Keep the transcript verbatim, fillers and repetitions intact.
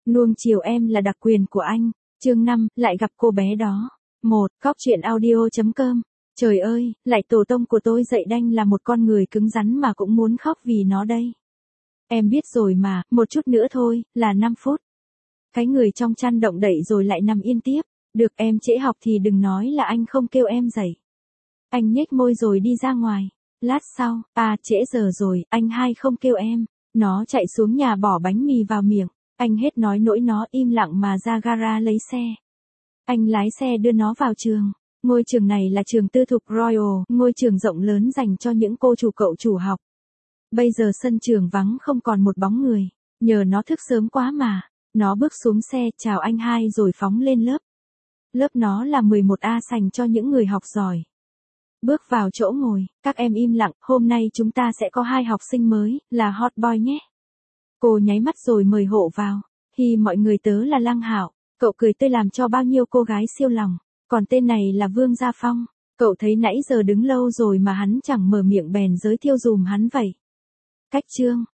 Nuông chiều em là đặc quyền của anh. Chương năm, lại gặp cô bé đó. một. Góc truyện audio chấm com. Trời ơi, lại tổ tông của tôi dạy đanh là một con người cứng rắn mà cũng muốn khóc vì nó đây. Em biết rồi mà, một chút nữa thôi, là năm phút. Cái người trong chăn động đậy rồi lại nằm yên tiếp. Được, em trễ học thì đừng nói là anh không kêu em dậy. Anh nhếch môi rồi đi ra ngoài. Lát sau, à trễ giờ rồi, anh hai không kêu em. Nó chạy xuống nhà bỏ bánh mì vào miệng. Anh hết nói nỗi nó im lặng mà ra gara lấy xe. Anh lái xe đưa nó vào trường. Ngôi trường này là trường tư thục Royal, ngôi trường rộng lớn dành cho những cô chủ cậu chủ học. Bây giờ sân trường vắng không còn một bóng người. Nhờ nó thức sớm quá mà. Nó bước xuống xe chào anh hai rồi phóng lên lớp. Lớp nó là mười một A dành cho những người học giỏi. Bước vào chỗ ngồi, các em im lặng, hôm nay chúng ta sẽ có hai học sinh mới, là hot boy nhé. Cô nháy mắt rồi mời hộ vào. Hi mọi người, tớ là Lăng Hạo. Cậu cười tươi làm cho bao nhiêu cô gái siêu lòng. Còn tên này là Vương Gia Phong. Cậu thấy nãy giờ đứng lâu rồi mà hắn chẳng mở miệng bèn giới thiệu dùm hắn vậy. Cách chương,